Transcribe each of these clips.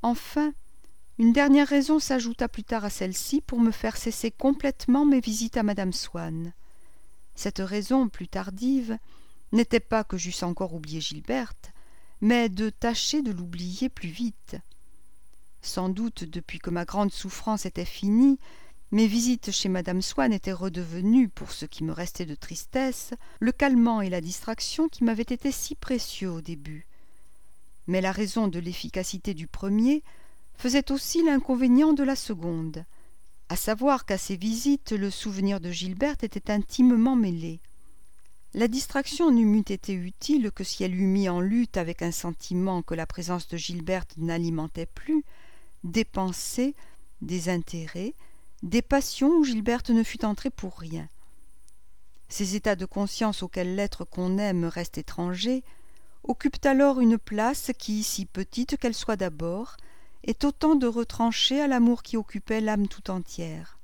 Enfin, une dernière raison s'ajouta plus tard à celle-ci pour me faire cesser complètement mes visites à madame Swann. Cette raison, plus tardive, n'était pas que j'eusse encore oublié Gilberte, mais de tâcher de l'oublier plus vite. Sans doute, depuis que ma grande souffrance était finie, mes visites chez madame Swann étaient redevenues, pour ce qui me restait de tristesse, le calmant et la distraction qui m'avaient été si précieux au début. Mais la raison de l'efficacité du premier faisait aussi l'inconvénient de la seconde, à savoir qu'à ces visites le souvenir de Gilberte était intimement mêlé. La distraction ne m'eût été utile que si elle eût mis en lutte avec un sentiment que la présence de Gilberte n'alimentait plus, des pensées, des intérêts, des passions où Gilberte ne fût entrée pour rien. Ces états de conscience auxquels l'être qu'on aime reste étranger occupent alors une place qui, si petite qu'elle soit d'abord, est autant de retranchée à l'amour qui occupait l'âme tout entière.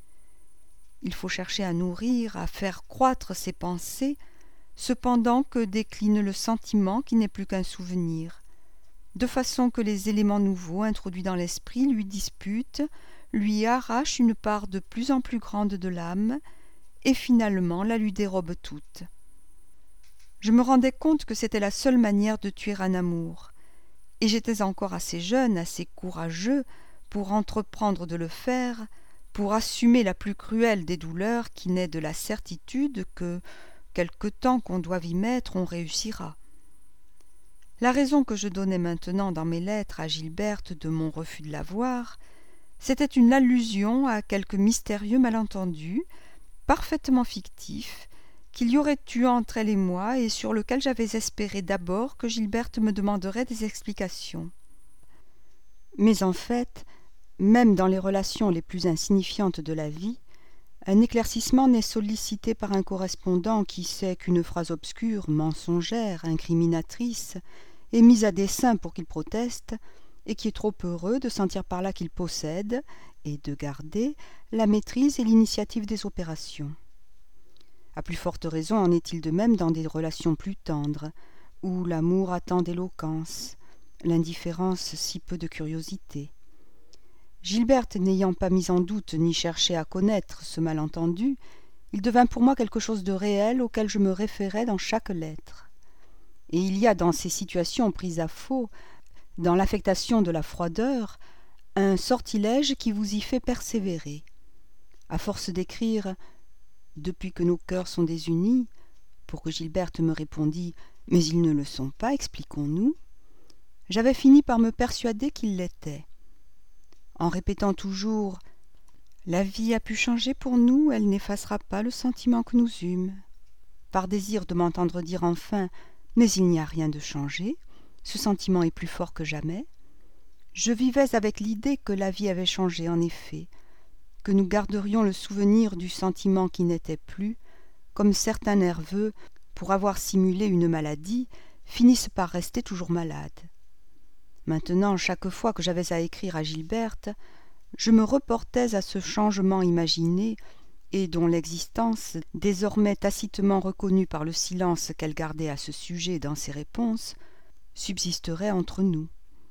Il faut chercher à nourrir, à faire croître ces pensées, cependant que décline le sentiment qui n'est plus qu'un souvenir, de façon que les éléments nouveaux introduits dans l'esprit lui disputent, lui arrachent une part de plus en plus grande de l'âme, et finalement la lui dérobent toute. Je me rendais compte que c'était la seule manière de tuer un amour, et j'étais encore assez jeune, assez courageux pour entreprendre de le faire, pour assumer la plus cruelle des douleurs qui naît de la certitude que, quelque temps qu'on doive y mettre, on réussira. La raison que je donnais maintenant dans mes lettres à Gilberte de mon refus de la voir, c'était une allusion à quelque mystérieux malentendu, parfaitement fictif, qu'il y aurait eu entre elle et moi et sur lequel j'avais espéré d'abord que Gilberte me demanderait des explications. Mais en fait, même dans les relations les plus insignifiantes de la vie, un éclaircissement n'est sollicité par un correspondant qui sait qu'une phrase obscure, mensongère, incriminatrice, est mise à dessein pour qu'il proteste, et qui est trop heureux de sentir par là qu'il possède, et de garder, la maîtrise et l'initiative des opérations. À plus forte raison en est-il de même dans des relations plus tendres, où l'amour a tant d'éloquence, l'indifférence si peu de curiosité. Gilberte n'ayant pas mis en doute ni cherché à connaître ce malentendu, il devint pour moi quelque chose de réel auquel je me référais dans chaque lettre. Et il y a dans ces situations prises à faux, dans l'affectation de la froideur, un sortilège qui vous y fait persévérer. À force d'écrire « Depuis que nos cœurs sont désunis », pour que Gilberte me répondît « Mais ils ne le sont pas, expliquons-nous », j'avais fini par me persuader qu'ils l'étaient. En répétant toujours « La vie a pu changer pour nous, elle n'effacera pas le sentiment que nous eûmes », par désir de m'entendre dire enfin « Mais il n'y a rien de changé, ce sentiment est plus fort que jamais », je vivais avec l'idée que la vie avait changé en effet, que nous garderions le souvenir du sentiment qui n'était plus, comme certains nerveux, pour avoir simulé une maladie, finissent par rester toujours malades. Maintenant, chaque fois que j'avais à écrire à Gilberte, je me reportais à ce changement imaginé et dont l'existence, désormais tacitement reconnue par le silence qu'elle gardait à ce sujet dans ses réponses, subsisterait entre nous.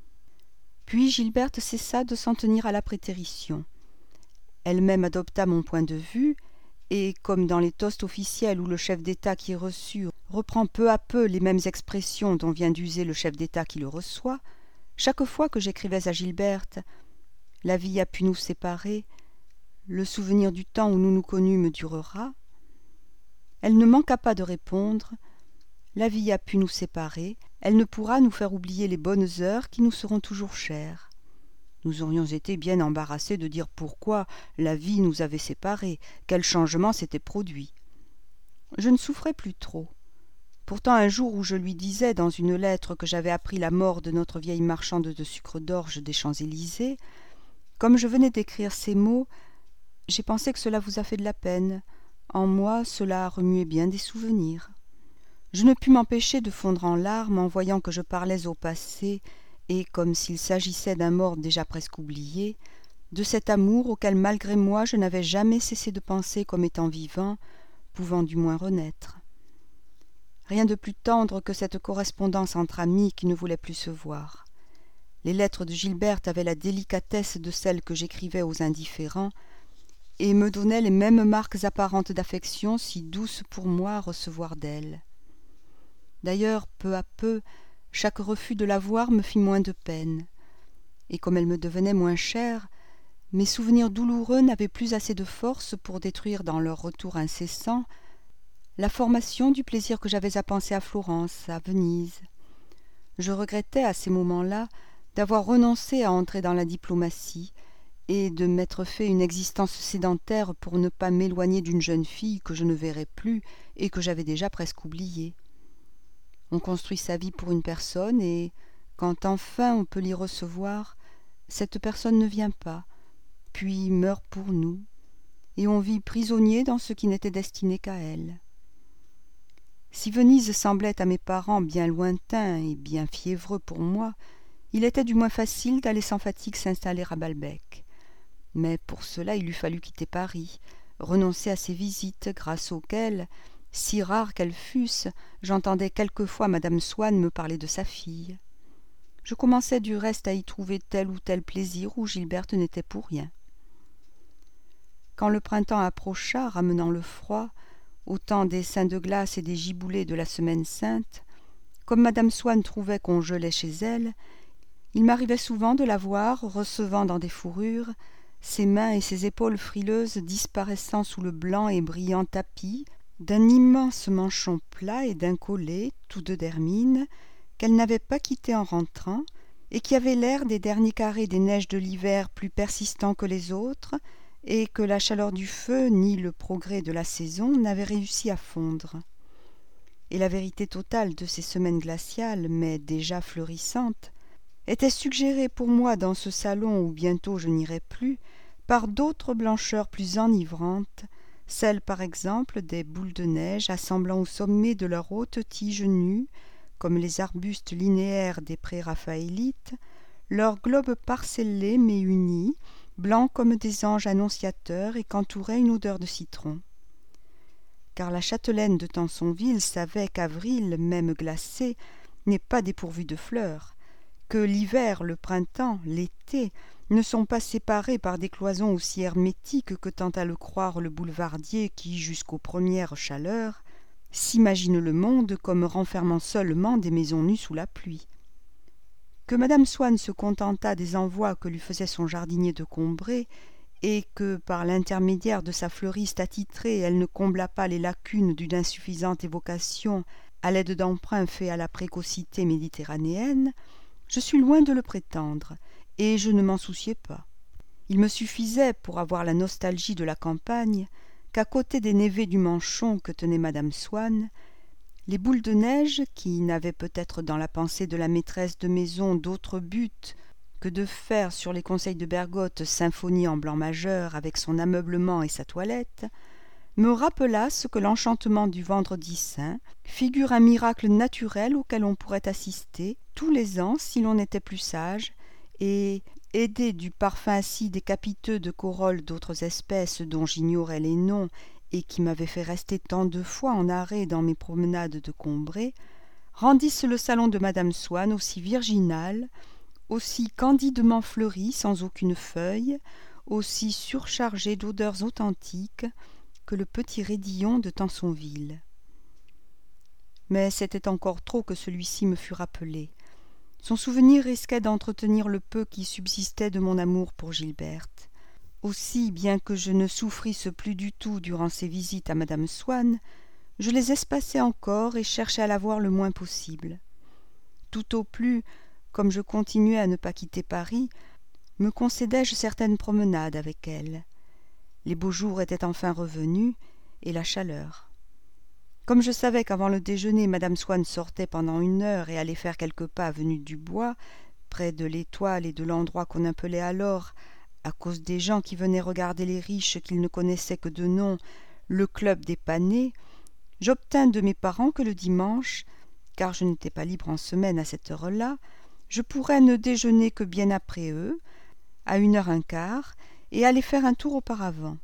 Puis Gilberte cessa de s'en tenir à la prétérition. Elle-même adopta mon point de vue, et, comme dans les toasts officiels où le chef d'État qui est reçu reprend peu à peu les mêmes expressions dont vient d'user le chef d'État qui le reçoit, chaque fois que j'écrivais à Gilberte « La vie a pu nous séparer, le souvenir du temps où nous nous connûmes durera », elle ne manqua pas de répondre « La vie a pu nous séparer, elle ne pourra nous faire oublier les bonnes heures qui nous seront toujours chères. » Nous aurions été bien embarrassés de dire pourquoi la vie nous avait séparés, quel changement s'était produit. Je ne souffrais plus trop. Pourtant, un jour où je lui disais dans une lettre que j'avais appris la mort de notre vieille marchande de sucre d'orge des Champs-Élysées, comme je venais d'écrire ces mots, j'ai pensé que cela vous a fait de la peine. En moi, cela a remué bien des souvenirs. Je ne pus m'empêcher de fondre en larmes en voyant que je parlais au passé et, comme s'il s'agissait d'un mort déjà presque oublié, de cet amour auquel malgré moi je n'avais jamais cessé de penser comme étant vivant, pouvant du moins renaître. Rien de plus tendre que cette correspondance entre amis qui ne voulaient plus se voir. Les lettres de Gilberte avaient la délicatesse de celles que j'écrivais aux indifférents, et me donnaient les mêmes marques apparentes d'affection si douces pour moi à recevoir d'elle. D'ailleurs, peu à peu, chaque refus de la voir me fit moins de peine, et comme elle me devenait moins chère, mes souvenirs douloureux n'avaient plus assez de force pour détruire dans leur retour incessant la formation du plaisir que j'avais à penser à Florence, à Venise. Je regrettais à ces moments-là d'avoir renoncé à entrer dans la diplomatie et de m'être fait une existence sédentaire pour ne pas m'éloigner d'une jeune fille que je ne verrais plus et que j'avais déjà presque oubliée. On construit sa vie pour une personne et, quand enfin on peut l'y recevoir, cette personne ne vient pas, puis meurt pour nous, et on vit prisonnier dans ce qui n'était destiné qu'à elle. Si Venise semblait à mes parents bien lointain et bien fiévreux pour moi, il était du moins facile d'aller sans fatigue s'installer à Balbec. Mais pour cela il eût fallu quitter Paris, renoncer à ces visites grâce auxquelles, si rares qu'elles fussent, j'entendais quelquefois madame Swann me parler de sa fille. Je commençais du reste à y trouver tel ou tel plaisir où Gilberte n'était pour rien. Quand le printemps approcha, ramenant le froid, au temps des seins de glace et des giboulées de la Semaine sainte, comme madame Swann trouvait qu'on gelait chez elle, il m'arrivait souvent de la voir recevant dans des fourrures, ses mains et ses épaules frileuses disparaissant sous le blanc et brillant tapis d'un immense manchon plat et d'un collet, tous deux d'hermine, qu'elle n'avait pas quitté en rentrant, et qui avait l'air des derniers carrés des neiges de l'hiver plus persistants que les autres, et que la chaleur du feu ni le progrès de la saison n'avaient réussi à fondre. Et la vérité totale de ces semaines glaciales, mais déjà fleurissantes, était suggérée pour moi dans ce salon où bientôt je n'irai plus, par d'autres blancheurs plus enivrantes, celles par exemple des boules de neige assemblant au sommet de leur haute tige nue, comme les arbustes linéaires des pré-raphaélites, leurs globes parcellés mais unis, blancs comme des anges annonciateurs et qu'entourait une odeur de citron. Car la châtelaine de Tansonville savait qu'avril, même glacé, n'est pas dépourvu de fleurs, que l'hiver, le printemps, l'été ne sont pas séparés par des cloisons aussi hermétiques que tend à le croire le boulevardier qui, jusqu'aux premières chaleurs, s'imagine le monde comme renfermant seulement des maisons nues sous la pluie. Que madame Swann se contentât des envois que lui faisait son jardinier de Combray, et que, par l'intermédiaire de sa fleuriste attitrée, elle ne comblât pas les lacunes d'une insuffisante évocation à l'aide d'emprunts faits à la précocité méditerranéenne, je suis loin de le prétendre, et je ne m'en souciais pas. Il me suffisait, pour avoir la nostalgie de la campagne, qu'à côté des névés du manchon que tenait madame Swann, les boules de neige, qui n'avaient peut-être dans la pensée de la maîtresse de maison d'autre but que de faire sur les conseils de Bergotte symphonie en blanc majeur avec son ameublement et sa toilette, me rappelassent que l'enchantement du Vendredi saint figure un miracle naturel auquel on pourrait assister tous les ans si l'on était plus sage, et, aidé du parfum acide et capiteux de corolles d'autres espèces dont j'ignorais les noms et qui m'avaient fait rester tant de fois en arrêt dans mes promenades de Combray, rendissent le salon de madame Swann aussi virginal, aussi candidement fleuri sans aucune feuille, aussi surchargé d'odeurs authentiques que le petit raidillon de Tansonville. Mais c'était encore trop que celui-ci me fût rappelé. Son souvenir risquait d'entretenir le peu qui subsistait de mon amour pour Gilberte. Aussi, bien que je ne souffrisse plus du tout durant ces visites à madame Swann, je les espaçais encore et cherchais à la voir le moins possible. Tout au plus, comme je continuais à ne pas quitter Paris, me concédai-je certaines promenades avec elle. Les beaux jours étaient enfin revenus, et la chaleur. Comme je savais qu'avant le déjeuner madame Swann sortait pendant 1 heure et allait faire quelques pas avenue du Bois, près de l'Étoile et de l'endroit qu'on appelait alors, à cause des gens qui venaient regarder les riches qu'ils ne connaissaient que de nom, le club des panés, j'obtins de mes parents que le dimanche, car je n'étais pas libre en semaine à cette heure-là, je pourrais ne déjeuner que bien après eux, à 1h15, et aller faire un tour auparavant.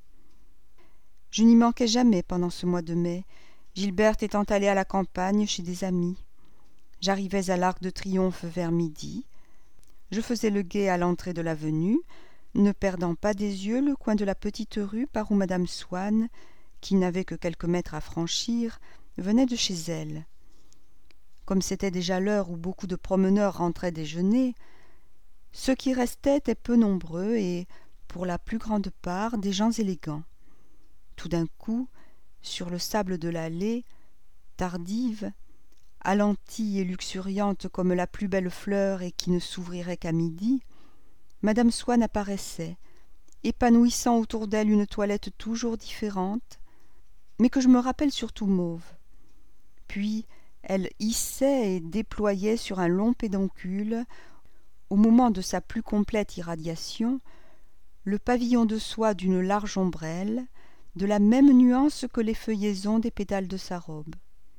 Je n'y manquais jamais pendant ce mois de mai, Gilberte étant allée à la campagne chez des amis. J'arrivais à l'Arc de Triomphe vers midi. Je faisais le guet à l'entrée de l'avenue, ne perdant pas des yeux le coin de la petite rue par où madame Swann, qui n'avait que quelques mètres à franchir, venait de chez elle. Comme c'était déjà l'heure où beaucoup de promeneurs rentraient déjeuner, ceux qui restaient étaient peu nombreux et, pour la plus grande part, des gens élégants. Tout d'un coup, sur le sable de l'allée, tardive, alentie et luxuriante comme la plus belle fleur et qui ne s'ouvrirait qu'à midi, madame Swann apparaissait, épanouissant autour d'elle une toilette toujours différente, mais que je me rappelle surtout mauve. Puis elle hissait et déployait sur un long pédoncule, au moment de sa plus complète irradiation, le pavillon de soie d'une large ombrelle, de la même nuance que les feuillaisons des pétales de sa robe.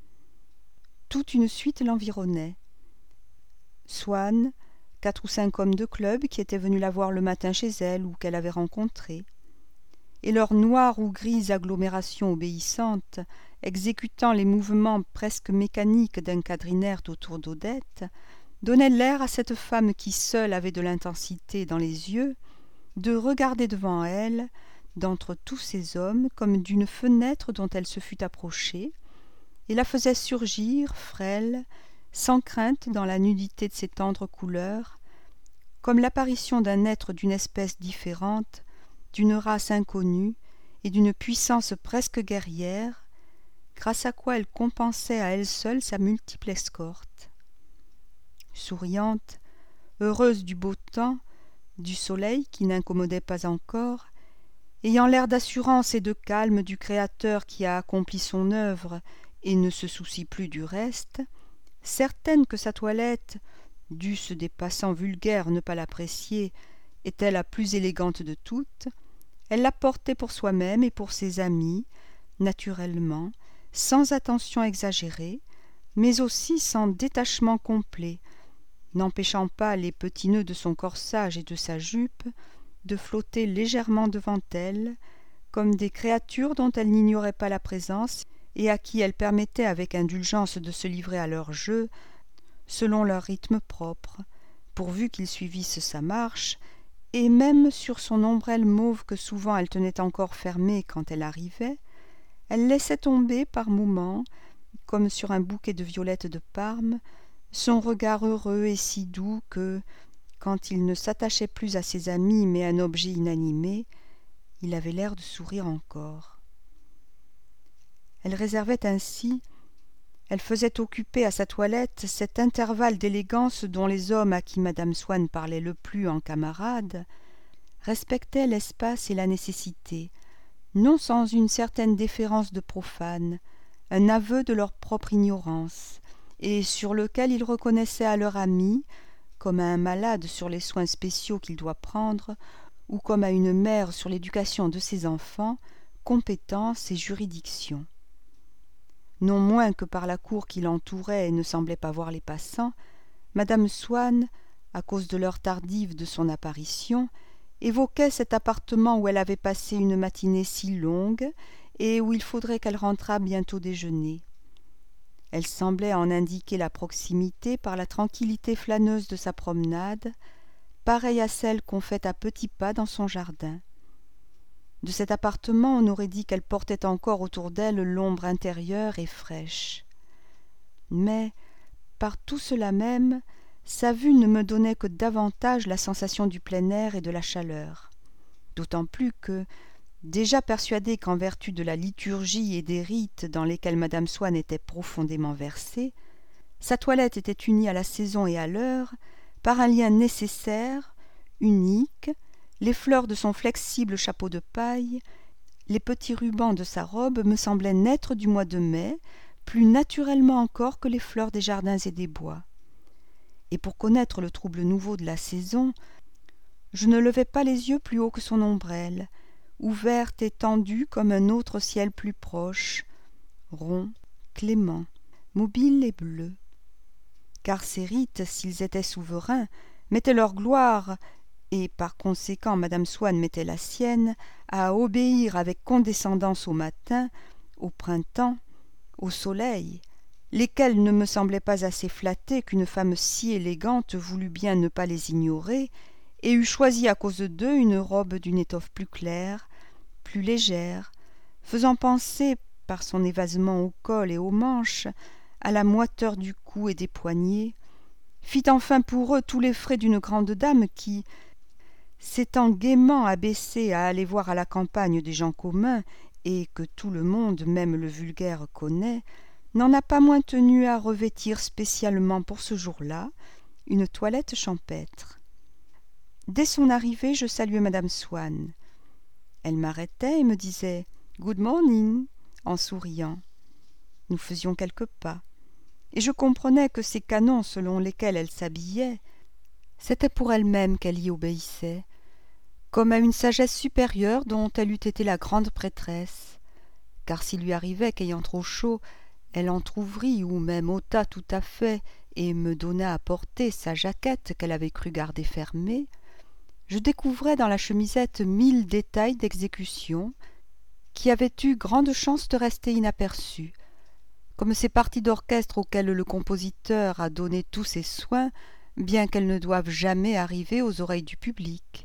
Toute une suite l'environnait. Swann, 4 ou 5 hommes de club qui étaient venus la voir le matin chez elle ou qu'elle avait rencontrés, et leur noire ou grise agglomération obéissante, exécutant les mouvements presque mécaniques d'un quadrinaire autour d'Odette, donnait l'air à cette femme qui seule avait de l'intensité dans les yeux, de regarder devant elle, d'entre tous ces hommes, comme d'une fenêtre dont elle se fût approchée, et la faisait surgir, frêle, sans crainte dans la nudité de ses tendres couleurs, comme l'apparition d'un être d'une espèce différente, d'une race inconnue et d'une puissance presque guerrière, grâce à quoi elle compensait à elle seule sa multiple escorte. Souriante, heureuse du beau temps, du soleil qui n'incommodait pas encore, ayant l'air d'assurance et de calme du Créateur qui a accompli son œuvre et ne se soucie plus du reste, certaine que sa toilette, dussent des passants vulgaires ne pas l'apprécier, était la plus élégante de toutes, elle la portait pour soi-même et pour ses amis, naturellement, sans attention exagérée, mais aussi sans détachement complet, n'empêchant pas les petits nœuds de son corsage et de sa jupe de flotter légèrement devant elle, comme des créatures dont elle n'ignorait pas la présence et à qui elle permettait avec indulgence de se livrer à leur jeu, selon leur rythme propre, pourvu qu'ils suivissent sa marche, et même sur son ombrelle mauve que souvent elle tenait encore fermée quand elle arrivait, elle laissait tomber par moments, comme sur un bouquet de violettes de Parme, son regard heureux et si doux que, quand il ne s'attachait plus à ses amis mais à un objet inanimé, il avait l'air de sourire encore. Elle réservait ainsi, elle faisait occuper à sa toilette cet intervalle d'élégance dont les hommes à qui madame Swann parlait le plus en camarade respectaient l'espace et la nécessité, non sans une certaine déférence de profanes, un aveu de leur propre ignorance, et sur lequel ils reconnaissaient à leur ami, comme à un malade sur les soins spéciaux qu'il doit prendre, ou comme à une mère sur l'éducation de ses enfants, compétence et juridiction. Non moins que par la cour qui l'entourait et ne semblait pas voir les passants, madame Swann, à cause de l'heure tardive de son apparition, évoquait cet appartement où elle avait passé une matinée si longue et où il faudrait qu'elle rentrât bientôt déjeuner. Elle semblait en indiquer la proximité par la tranquillité flâneuse de sa promenade, pareille à celle qu'on fait à petits pas dans son jardin. De cet appartement on aurait dit qu'elle portait encore autour d'elle l'ombre intérieure et fraîche. Mais, par tout cela même, sa vue ne me donnait que davantage la sensation du plein air et de la chaleur, d'autant plus que, déjà persuadée qu'en vertu de la liturgie et des rites dans lesquels madame Swann était profondément versée, sa toilette était unie à la saison et à l'heure par un lien nécessaire, unique, les fleurs de son flexible chapeau de paille, les petits rubans de sa robe me semblaient naître du mois de mai, plus naturellement encore que les fleurs des jardins et des bois. Et pour connaître le trouble nouveau de la saison, je ne levais pas les yeux plus haut que son ombrelle, ouverte et tendue comme un autre ciel plus proche, rond, clément, mobile et bleu. Car ces rites, s'ils étaient souverains, mettaient leur gloire, et par conséquent madame Swann mettait la sienne, à obéir avec condescendance au matin, au printemps, au soleil, lesquelles ne me semblaient pas assez flattées qu'une femme si élégante voulût bien ne pas les ignorer, et eût choisi à cause d'eux une robe d'une étoffe plus claire, plus légère, faisant penser, par son évasement au col et aux manches, à la moiteur du cou et des poignets, fit enfin pour eux tous les frais d'une grande dame qui, s'étant gaiement abaissée à aller voir à la campagne des gens communs, et que tout le monde, même le vulgaire, connaît, n'en a pas moins tenu à revêtir spécialement pour ce jour-là une toilette champêtre. Dès son arrivée, je saluai madame Swann. Elle m'arrêtait et me disait « Good morning » en souriant. Nous faisions quelques pas, et je comprenais que ces canons selon lesquels elle s'habillait, c'était pour elle-même qu'elle y obéissait, comme à une sagesse supérieure dont elle eût été la grande prêtresse, car s'il lui arrivait qu'ayant trop chaud, elle entr'ouvrît ou même ôta tout à fait et me donna à porter sa jaquette qu'elle avait cru garder fermée, je découvrais dans la chemisette 1000 détails d'exécution qui avaient eu grande chance de rester inaperçus, comme ces parties d'orchestre auxquelles le compositeur a donné tous ses soins, bien qu'elles ne doivent jamais arriver aux oreilles du public.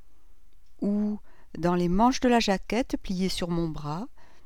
Ou, dans les manches de la jaquette pliées sur mon bras,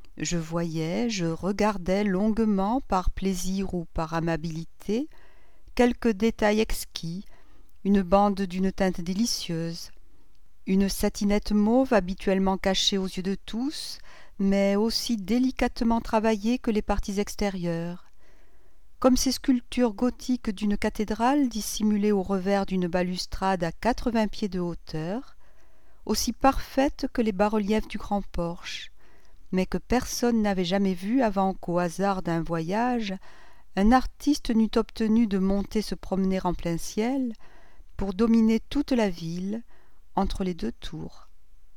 je regardais longuement, par plaisir ou par amabilité, quelques détails exquis, une bande d'une teinte délicieuse, une satinette mauve habituellement cachée aux yeux de tous, mais aussi délicatement travaillée que les parties extérieures, comme ces sculptures gothiques d'une cathédrale dissimulées au revers d'une balustrade à 80 pieds de hauteur, aussi parfaites que les bas-reliefs du grand porche, mais que personne n'avait jamais vu avant qu'au hasard d'un voyage, un artiste n'eût obtenu de monter se promener en plein ciel pour dominer toute la ville entre les deux tours.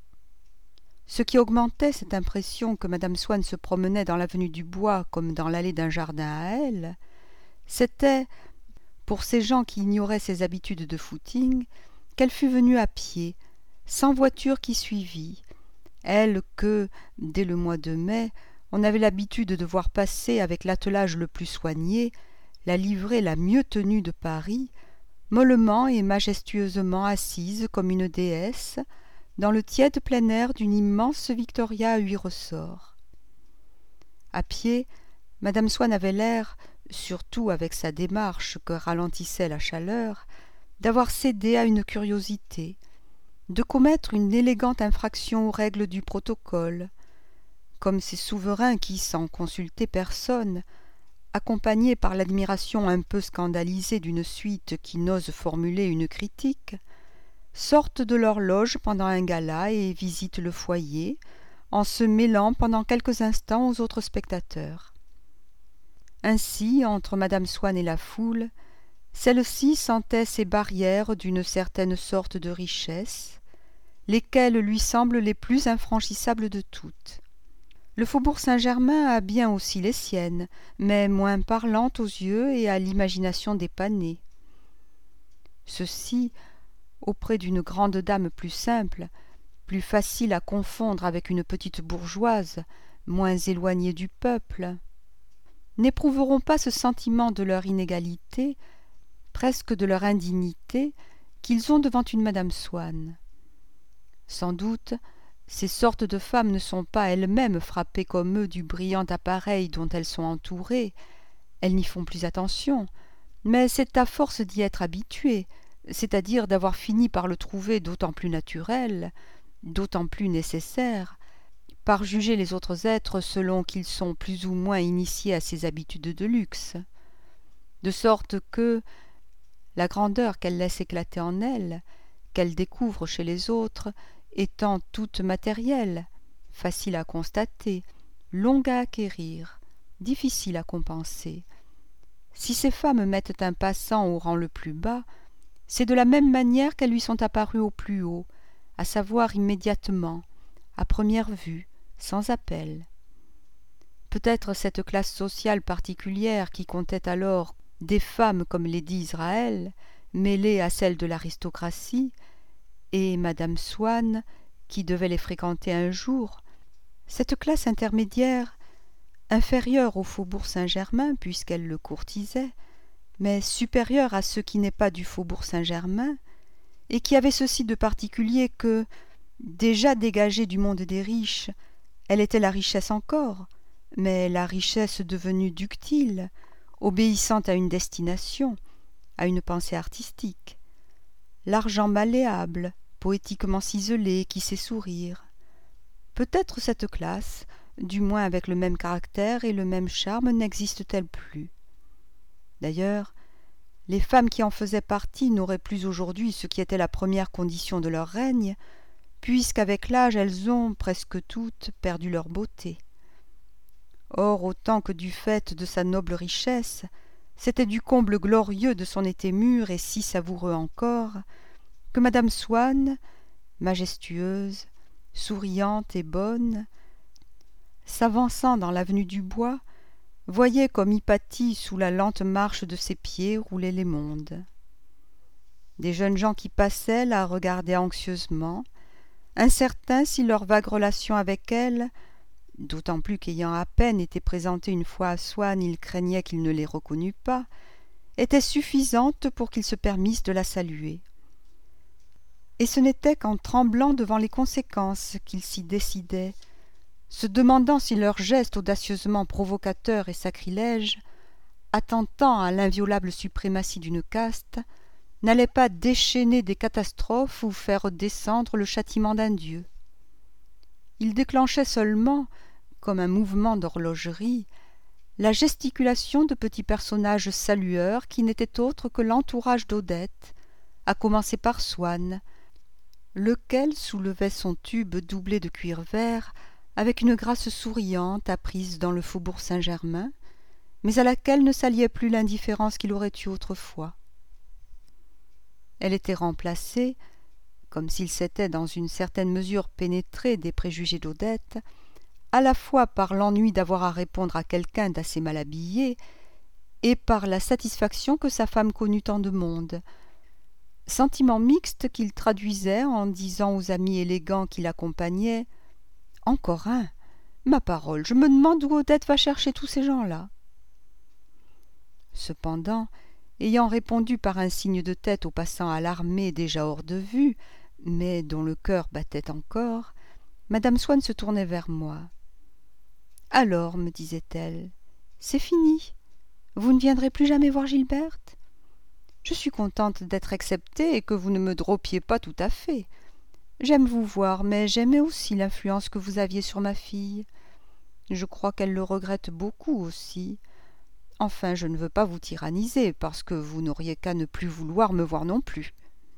Ce qui augmentait cette impression que madame Swann se promenait dans l'avenue du Bois comme dans l'allée d'un jardin à elle, c'était, pour ces gens qui ignoraient ses habitudes de footing, qu'elle fût venue à pied, sans voiture qui suivît, elle que, dès le mois de mai, on avait l'habitude de voir passer avec l'attelage le plus soigné, la livrée la mieux tenue de Paris, mollement et majestueusement assise comme une déesse, dans le tiède plein air d'une immense victoria à 8 ressorts. À pied, madame Swann avait l'air, surtout avec sa démarche que ralentissait la chaleur, d'avoir cédé à une curiosité, de commettre une élégante infraction aux règles du protocole, comme ces souverains qui, sans consulter personne, accompagnés par l'admiration un peu scandalisée d'une suite qui n'ose formuler une critique, sortent de leur loge pendant un gala et visitent le foyer, en se mêlant pendant quelques instants aux autres spectateurs. Ainsi, entre madame Swann et la foule, celle-ci sentait ces barrières d'une certaine sorte de richesse, lesquelles lui semblent les plus infranchissables de toutes. Le faubourg Saint-Germain a bien aussi les siennes, mais moins parlantes aux yeux et à l'imagination dépanée. Ceci, auprès d'une grande dame plus simple, plus facile à confondre avec une petite bourgeoise, moins éloignée du peuple, n'éprouveront pas ce sentiment de leur inégalité, presque de leur indignité, qu'ils ont devant une madame Swann. Sans doute, ces sortes de femmes ne sont pas elles-mêmes frappées comme eux du brillant appareil dont elles sont entourées, elles n'y font plus attention, mais c'est à force d'y être habituées, c'est-à-dire d'avoir fini par le trouver d'autant plus naturel, d'autant plus nécessaire, par juger les autres êtres selon qu'ils sont plus ou moins initiés à ces habitudes de luxe, de sorte que la grandeur qu'elles laissent éclater en elles, qu'elles découvrent chez les autres, étant toute matérielle, facile à constater, longue à acquérir, difficile à compenser. Si ces femmes mettent un passant au rang le plus bas, c'est de la même manière qu'elles lui sont apparues au plus haut, à savoir immédiatement, à première vue, sans appel. Peut-être cette classe sociale particulière qui comptait alors des femmes comme lady Israël, mêlées à celle de l'aristocratie, et madame Swann, qui devait les fréquenter un jour, cette classe intermédiaire inférieure au faubourg Saint-Germain puisqu'elle le courtisait, mais supérieure à ce qui n'est pas du faubourg Saint-Germain, et qui avait ceci de particulier que, déjà dégagée du monde des riches, elle était la richesse encore, mais la richesse devenue ductile, obéissante à une destination, à une pensée artistique, l'argent malléable, poétiquement ciselé, qui sait sourire. Peut-être cette classe, du moins avec le même caractère et le même charme, n'existe-t-elle plus. D'ailleurs, les femmes qui en faisaient partie n'auraient plus aujourd'hui ce qui était la première condition de leur règne, puisqu'avec l'âge elles ont, presque toutes, perdu leur beauté. Or, autant que du fait de sa noble richesse, c'était du comble glorieux de son été mûr et si savoureux encore, que madame Swann, majestueuse, souriante et bonne, s'avançant dans l'avenue du Bois, voyait comme Hypatie sous la lente marche de ses pieds rouler les mondes. Des jeunes gens qui passaient la regardaient anxieusement, incertains si leur vague relation avec elle, d'autant plus qu'ayant à peine été présenté une fois à Swann, il craignait qu'il ne les reconnût pas, était suffisante pour qu'ils se permissent de la saluer. Et ce n'était qu'en tremblant devant les conséquences qu'ils s'y décidaient, se demandant si leur geste audacieusement provocateur et sacrilège, attentant à l'inviolable suprématie d'une caste, n'allait pas déchaîner des catastrophes ou faire descendre le châtiment d'un dieu. Il déclenchait seulement, comme un mouvement d'horlogerie, la gesticulation de petits personnages salueurs qui n'étaient autres que l'entourage d'Odette, à commencer par Swann, lequel soulevait son tube doublé de cuir vert avec une grâce souriante apprise dans le faubourg Saint-Germain, mais à laquelle ne s'alliait plus l'indifférence qu'il aurait eue autrefois. Elle était remplacée, comme s'il s'était dans une certaine mesure pénétré des préjugés d'Odette, à la fois par l'ennui d'avoir à répondre à quelqu'un d'assez mal habillé et par la satisfaction que sa femme connût tant de monde, sentiment mixte qu'il traduisait en disant aux amis élégants qui l'accompagnaient « Encore un, ma parole, je me demande où Odette va chercher tous ces gens-là. » Cependant, ayant répondu par un signe de tête aux passants alarmés déjà hors de vue, mais dont le cœur battait encore, madame Swann se tournait vers moi. « Alors, me disait-elle, c'est fini. Vous ne viendrez plus jamais voir Gilberte ? Je suis contente d'être exceptée et que vous ne me dropiez pas tout à fait. J'aime vous voir, mais j'aimais aussi l'influence que vous aviez sur ma fille. Je crois qu'elle le regrette beaucoup aussi. Enfin, je ne veux pas vous tyranniser, parce que vous n'auriez qu'à ne plus vouloir me voir non plus. »«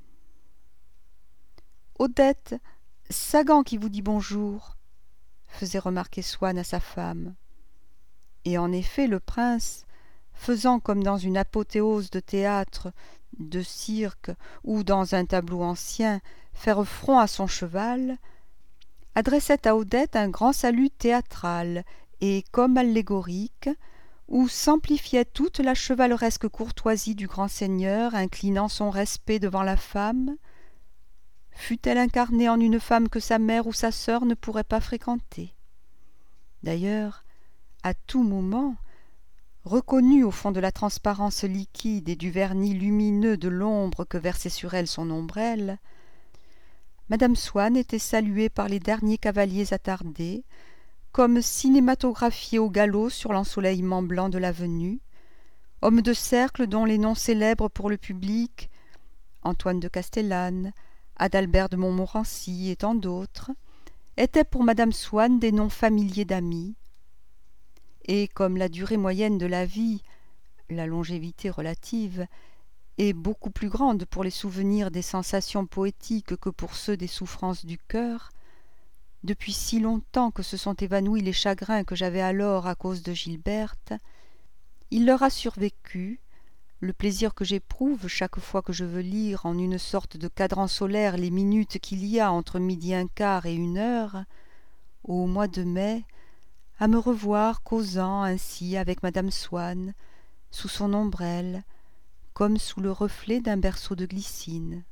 Odette, Sagan qui vous dit bonjour, » faisait remarquer Swann à sa femme. Et en effet, le prince, faisant comme dans une apothéose de théâtre, de cirque ou dans un tableau ancien, faire front à son cheval, adressait à Odette un grand salut théâtral et comme allégorique, où s'amplifiait toute la chevaleresque courtoisie du grand seigneur inclinant son respect devant la femme, fût-elle incarnée en une femme que sa mère ou sa sœur ne pourrait pas fréquenter. D'ailleurs, à tout moment, reconnue au fond de la transparence liquide et du vernis lumineux de l'ombre que versait sur elle son ombrelle, madame Swann était saluée par les derniers cavaliers attardés, comme cinématographiés au galop sur l'ensoleillement blanc de l'avenue, hommes de cercle dont les noms célèbres pour le public, Antoine de Castellane, Adalbert de Montmorency et tant d'autres, étaient pour madame Swann des noms familiers d'amis. Et comme la durée moyenne de la vie, la longévité relative, est beaucoup plus grande pour les souvenirs des sensations poétiques que pour ceux des souffrances du cœur, depuis si longtemps que se sont évanouis les chagrins que j'avais alors à cause de Gilberte, il leur a survécu le plaisir que j'éprouve chaque fois que je veux lire en une sorte de cadran solaire les minutes qu'il y a entre midi un quart et 1 heure, au mois de mai, à me revoir causant ainsi avec madame Swann, sous son ombrelle, comme sous le reflet d'un berceau de glycine.